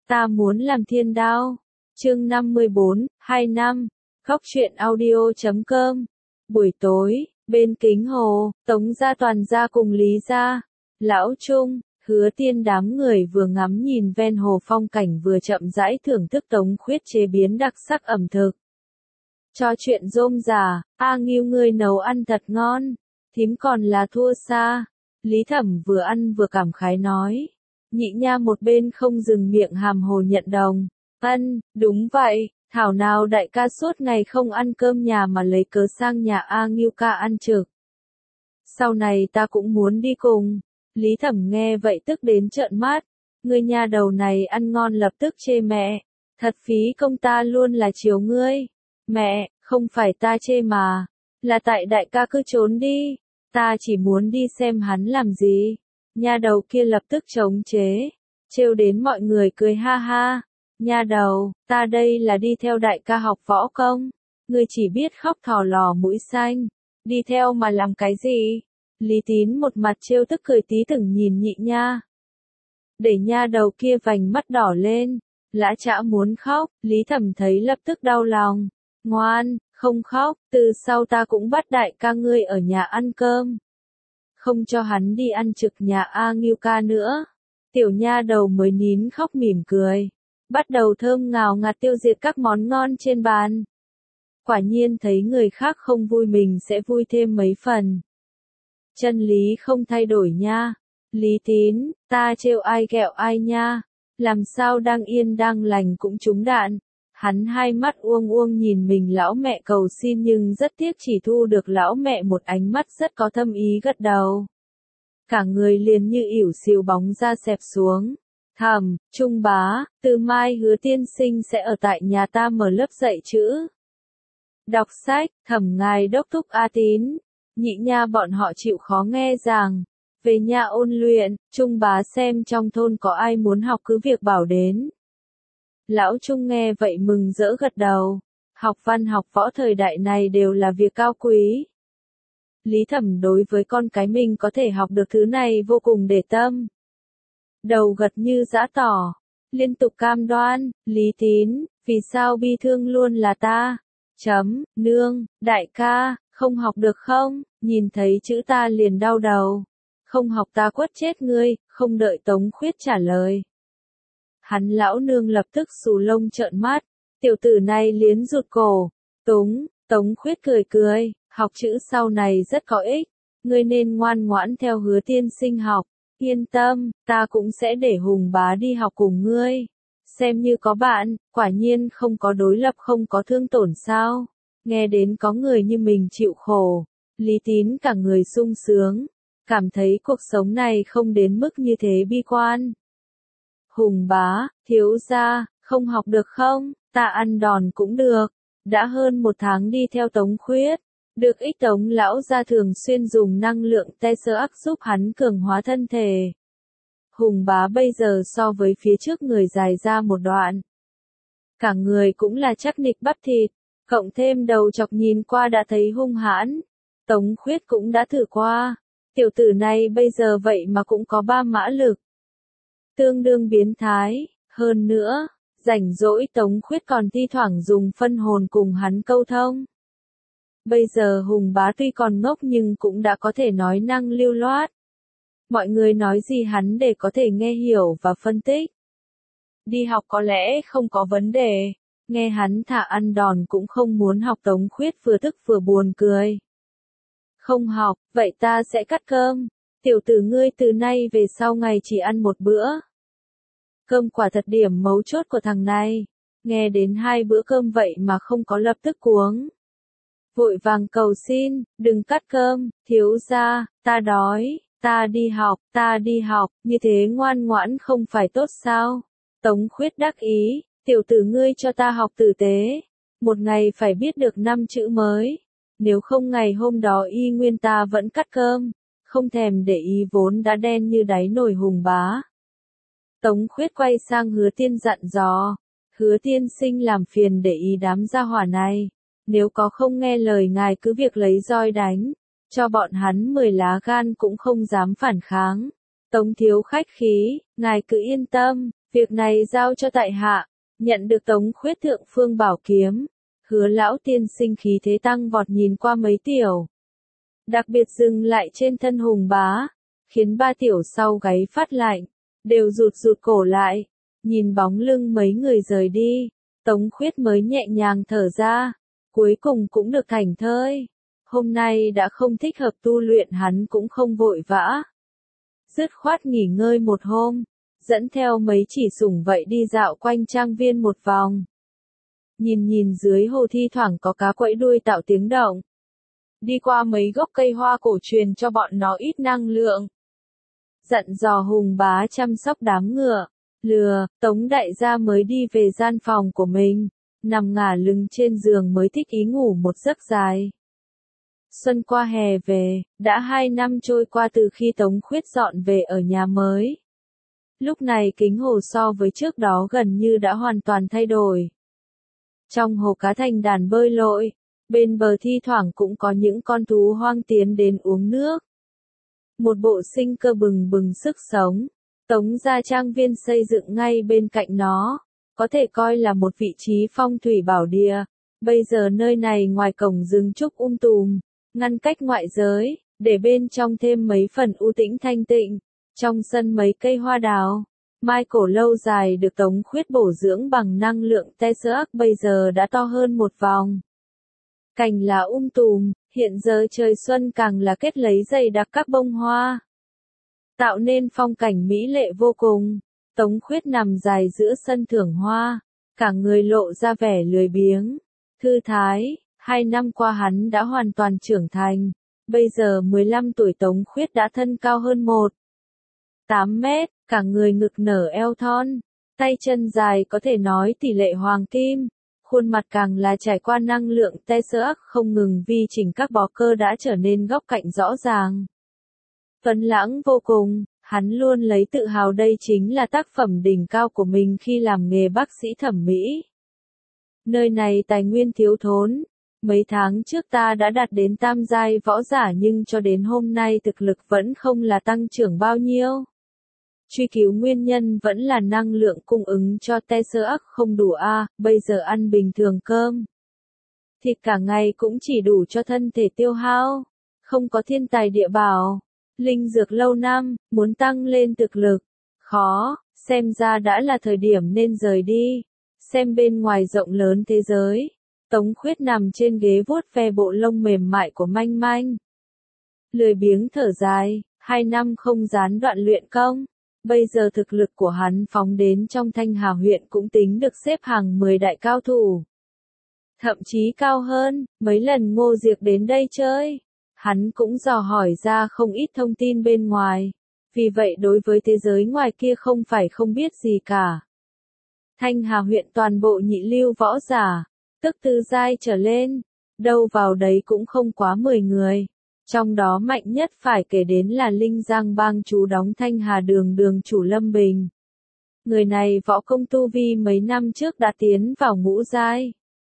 Ta muốn làm thiên đao. Chương 54, 2 năm. Góc truyện audio.com. Buổi tối, bên kính hồ, Tống gia toàn gia cùng Lý gia, Lão Trung, Hứa Tiên đám người vừa ngắm nhìn ven hồ phong cảnh vừa chậm rãi thưởng thức Tống Khuyết chế biến đặc sắc ẩm thực. Cho chuyện rôm rả, A Ngưu ngươi nấu ăn thật ngon, thím còn là thua xa. Lý Thẩm vừa ăn vừa cảm khái nói. Nhị nha một bên không dừng miệng hàm hồ nhận đồng. Đúng vậy, thảo nào đại ca suốt ngày không ăn cơm nhà mà lấy cớ sang nhà A Ngưu ca ăn trực. Sau này ta cũng muốn đi cùng. Lý Thẩm nghe vậy tức đến trợn mắt. Ngươi nha đầu này ăn ngon lập tức chê mẹ. Thật phí công ta luôn là chiều ngươi. Mẹ, không phải ta chê mà. Là tại đại ca cứ trốn đi. Ta chỉ muốn đi xem hắn làm gì. Nha đầu kia lập tức chống chế. Trêu đến mọi người cười ha ha. Nha đầu, ta đây là đi theo đại ca học võ công. Ngươi chỉ biết khóc thò lò mũi xanh. Đi theo mà làm cái gì? Lý Tín một mặt trêu tức cười tí từng nhìn nhị nha. Để nha đầu kia vành mắt đỏ lên. Lã chã muốn khóc, Lý Thẩm thấy lập tức đau lòng. Ngoan, không khóc, từ sau ta cũng bắt đại ca ngươi ở nhà ăn cơm. Không cho hắn đi ăn trực nhà A Ngưu ca nữa. Tiểu nha đầu mới nín khóc mỉm cười. Bắt đầu thơm ngào ngạt tiêu diệt các món ngon trên bàn. Quả nhiên thấy người khác không vui mình sẽ vui thêm mấy phần. Chân lý không thay đổi nha. Lý Tín, ta trêu ai ghẹo ai nha. Làm sao đang yên đang lành cũng trúng đạn. Hắn hai mắt uông uông nhìn mình lão mẹ cầu xin nhưng rất tiếc chỉ thu được lão mẹ một ánh mắt rất có thâm ý gật đầu. Cả người liền như ỉu xìu bóng ra xẹp xuống. Thẩm, Trung bá, từ mai Hứa tiên sinh sẽ ở tại nhà ta mở lớp dạy chữ. Đọc sách, Thẩm ngài đốc thúc A Tín. Nhị nha bọn họ chịu khó nghe rằng. Về nhà ôn luyện, Trung bá xem trong thôn có ai muốn học cứ việc bảo đến. Lão Trung nghe vậy mừng rỡ gật đầu. Học văn học võ thời đại này đều là việc cao quý. Lý Thẩm đối với con cái mình có thể học được thứ này vô cùng để tâm. Đầu gật như giã tỏ. Liên tục cam đoan, Lý Tín, vì sao bi thương luôn là ta? Nương, đại ca, không học được không? Nhìn thấy chữ ta liền đau đầu. Không học ta quất chết ngươi, không đợi Tống Khuyết trả lời. Hắn lão nương lập tức xù lông trợn mắt, tiểu tử này liến rụt cổ. Tống Khuyết cười cười, học chữ sau này rất có ích, ngươi nên ngoan ngoãn theo Hứa tiên sinh học. Yên tâm, ta cũng sẽ để Hùng bá đi học cùng ngươi. Xem như có bạn, quả nhiên không có đối lập không có thương tổn sao. Nghe đến có người như mình chịu khổ, Lý Tín cả người sung sướng, cảm thấy cuộc sống này không đến mức như thế bi quan. Hùng bá, thiếu gia, không học được không? Ta ăn đòn cũng được. Đã hơn 1 tháng đi theo Tống Khuyết. Được ích Tống lão gia thường xuyên dùng năng lượng te sơ ắc giúp hắn cường hóa thân thể. Hùng bá bây giờ so với phía trước người dài ra một đoạn. Cả người cũng là chắc nịch bắp thịt, cộng thêm đầu chọc nhìn qua đã thấy hung hãn. Tống Khuyết cũng đã thử qua. Tiểu tử này bây giờ vậy mà cũng có 3 mã lực. Tương đương biến thái, hơn nữa, rảnh rỗi Tống Khuyết còn thi thoảng dùng phân hồn cùng hắn câu thông. Bây giờ Hùng bá tuy còn ngốc nhưng cũng đã có thể nói năng lưu loát. Mọi người nói gì hắn để có thể nghe hiểu và phân tích. Đi học có lẽ không có vấn đề, nghe hắn thả ăn đòn cũng không muốn học. Tống Khuyết vừa tức vừa buồn cười. Không học, vậy ta sẽ cắt cơm. Tiểu tử ngươi từ nay về sau ngày chỉ ăn 1 bữa. Cơm quả thật điểm mấu chốt của thằng này. Nghe đến 2 bữa cơm vậy mà không có lập tức cuống. Vội vàng cầu xin, đừng cắt cơm, thiếu gia, ta đói, ta đi học, như thế ngoan ngoãn không phải tốt sao? Tống Khuyết đắc ý, tiểu tử ngươi cho ta học tử tế. Một ngày phải biết được 5 chữ mới. Nếu không ngày hôm đó y nguyên ta vẫn cắt cơm. Không thèm để ý vốn đã đen như đáy nồi Hùng bá. Tống Khuyết quay sang Hứa tiên dặn dò. Hứa tiên sinh làm phiền để ý đám gia hỏa này. Nếu có không nghe lời ngài cứ việc lấy roi đánh. Cho bọn hắn 10 lá gan cũng không dám phản kháng. Tống thiếu khách khí, ngài cứ yên tâm. Việc này giao cho tại hạ, nhận được Tống Khuyết thượng phương bảo kiếm. Hứa lão tiên sinh khí thế tăng vọt nhìn qua mấy tiểu. Đặc biệt dừng lại trên thân Hùng Bá, khiến ba tiểu sau gáy phát lạnh, đều rụt rụt cổ lại, nhìn bóng lưng mấy người rời đi, Tống Khuyết mới nhẹ nhàng thở ra, cuối cùng cũng được thảnh thơi. Hôm nay đã không thích hợp tu luyện hắn cũng không vội vã. Dứt khoát nghỉ ngơi một hôm, dẫn theo mấy chỉ sủng vậy đi dạo quanh trang viên một vòng. Nhìn nhìn dưới hồ thi thoảng có cá quẫy đuôi tạo tiếng động. Đi qua mấy gốc cây hoa cổ truyền cho bọn nó ít năng lượng. Dặn dò Hùng Bá chăm sóc đám ngựa, lừa, Tống đại gia mới đi về gian phòng của mình, nằm ngả lưng trên giường mới thích ý ngủ một giấc dài. Xuân qua hè về, đã 2 năm trôi qua từ khi Tống Khuyết dọn về ở nhà mới. Lúc này kính hồ so với trước đó gần như đã hoàn toàn thay đổi. Trong hồ cá thành đàn bơi lội, bên bờ thi thoảng cũng có những con thú hoang tiến đến uống nước. Một bộ sinh cơ bừng bừng sức sống, Tống gia trang viên xây dựng ngay bên cạnh nó, có thể coi là một vị trí phong thủy bảo địa. Bây giờ nơi này ngoài cổng rừng trúc tùm, ngăn cách ngoại giới, để bên trong thêm mấy phần u tĩnh thanh tịnh. Trong sân mấy cây hoa đào, mai cổ lâu dài được Tống Khuyết bổ dưỡng bằng năng lượng Tesseract bây giờ đã to hơn một vòng. Cành lá tùm, hiện giờ trời xuân càng là kết lấy dày đặc các bông hoa, tạo nên phong cảnh mỹ lệ vô cùng. Tống Khuyết nằm dài giữa sân thưởng hoa, cả người lộ ra vẻ lười biếng, thư thái. 2 năm qua hắn đã hoàn toàn trưởng thành, bây giờ 15 tuổi Tống Khuyết đã thân cao hơn 1,8 mét, cả người ngực nở eo thon, tay chân dài có thể nói tỷ lệ hoàng kim, khuôn mặt càng là trải qua năng lượng Tesseract không ngừng vi chỉnh các bó cơ đã trở nên góc cạnh rõ ràng. Tuấn lãng vô cùng, hắn luôn lấy tự hào đây chính là tác phẩm đỉnh cao của mình khi làm nghề bác sĩ thẩm mỹ. Nơi này tài nguyên thiếu thốn. Mấy tháng trước ta đã đạt đến tam giai võ giả nhưng cho đến hôm nay thực lực vẫn không là tăng trưởng bao nhiêu. Truy cứu nguyên nhân vẫn là năng lượng cung ứng cho Tesseract không đủ bây giờ ăn bình thường cơm. Thịt cả ngày cũng chỉ đủ cho thân thể tiêu hao, không có thiên tài địa bảo, linh dược lâu năm, muốn tăng lên thực lực, khó, xem ra đã là thời điểm nên rời đi, xem bên ngoài rộng lớn thế giới. Tống Khuyết nằm trên ghế vuốt ve bộ lông mềm mại của Manh Manh. Lười biếng thở dài, 2 năm không gián đoạn luyện công. Bây giờ thực lực của hắn phóng đến trong Thanh Hà huyện cũng tính được xếp hàng 10 đại cao thủ. Thậm chí cao hơn, mấy lần Ngô Diệc đến đây chơi. Hắn cũng dò hỏi ra không ít thông tin bên ngoài. Vì vậy đối với thế giới ngoài kia không phải không biết gì cả. Thanh Hà huyện toàn bộ nhị lưu võ giả, tức tứ giai trở lên, đâu vào đấy cũng không quá 10 người. Trong đó mạnh nhất phải kể đến là Linh Giang bang chủ đóng Thanh Hà đường đường chủ Lâm Bình. Người này võ công tu vi mấy năm trước đã tiến vào ngũ giai.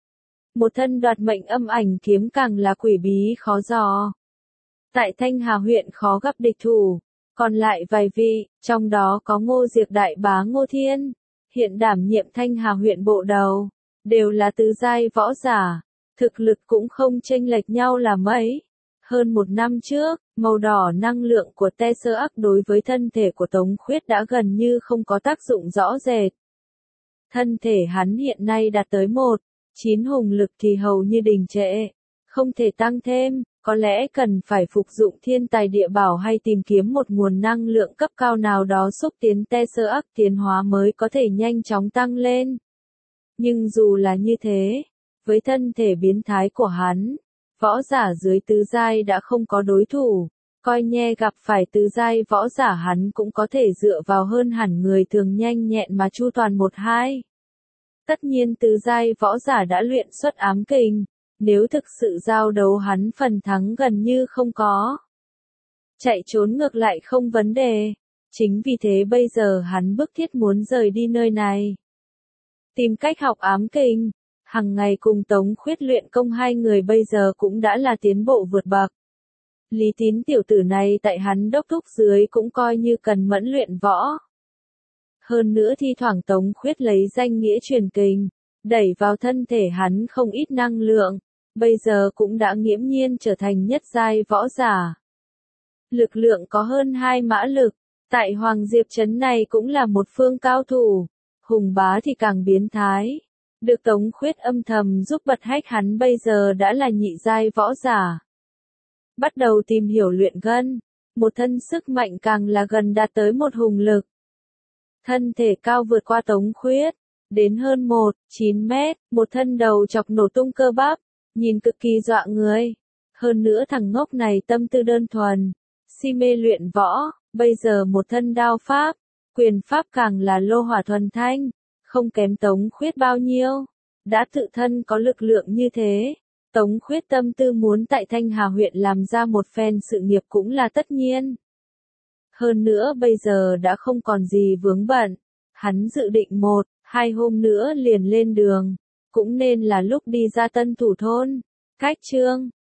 Một thân đoạt mệnh âm ảnh kiếm càng là quỷ bí khó dò. Tại Thanh Hà huyện khó gặp địch thủ, còn lại vài vị, trong đó có Ngô Diệc đại bá Ngô Thiên, hiện đảm nhiệm Thanh Hà huyện bộ đầu, đều là tứ giai võ giả, thực lực cũng không chênh lệch nhau là mấy. Hơn 1 năm trước, màu đỏ năng lượng của Tesseract đối với thân thể của Tống Khuyết đã gần như không có tác dụng rõ rệt. Thân thể hắn hiện nay đạt tới 1,9 hùng lực thì hầu như đình trệ, không thể tăng thêm, có lẽ cần phải phục dụng thiên tài địa bảo hay tìm kiếm một nguồn năng lượng cấp cao nào đó xúc tiến Tesseract tiến hóa mới có thể nhanh chóng tăng lên. Nhưng dù là như thế, với thân thể biến thái của hắn, võ giả dưới tứ giai đã không có đối thủ, coi như gặp phải tứ giai võ giả hắn cũng có thể dựa vào hơn hẳn người thường nhanh nhẹn mà chu toàn 1-2. Tất nhiên tứ giai võ giả đã luyện xuất ám kình, nếu thực sự giao đấu hắn phần thắng gần như không có. Chạy trốn ngược lại không vấn đề, chính vì thế bây giờ hắn bức thiết muốn rời đi nơi này. Tìm cách học ám kình. Hằng ngày cùng Tống Khuyết luyện công hai người bây giờ cũng đã là tiến bộ vượt bậc. Lý Tín tiểu tử này tại hắn đốc thúc dưới cũng coi như cần mẫn luyện võ. Hơn nữa thi thoảng Tống Khuyết lấy danh nghĩa truyền kình, đẩy vào thân thể hắn không ít năng lượng, bây giờ cũng đã nghiễm nhiên trở thành nhất giai võ giả. Lực lượng có hơn 2 mã lực, tại Hoàng Diệp Trấn này cũng là một phương cao thủ, Hùng Bá thì càng biến thái. Được Tống Khuyết âm thầm giúp bật hách hắn bây giờ đã là nhị giai võ giả. Bắt đầu tìm hiểu luyện gân, một thân sức mạnh càng là gần đạt tới một hùng lực. Thân thể cao vượt qua Tống Khuyết, đến hơn 1,9 mét, một thân đầu chọc nổ tung cơ bắp, nhìn cực kỳ dọa người. Hơn nữa thằng ngốc này tâm tư đơn thuần, si mê luyện võ, bây giờ một thân đao pháp, quyền pháp càng là lô hỏa thuần thanh, không kém Tống Khuyết bao nhiêu. Đã tự thân có lực lượng như thế, Tống Khuyết tâm tư muốn tại Thanh Hà huyện làm ra một phen sự nghiệp cũng là tất nhiên. Hơn nữa bây giờ đã không còn gì vướng bận, hắn dự định 1-2 hôm nữa liền lên đường, cũng nên là lúc đi ra Tân Thủ thôn. Cách chương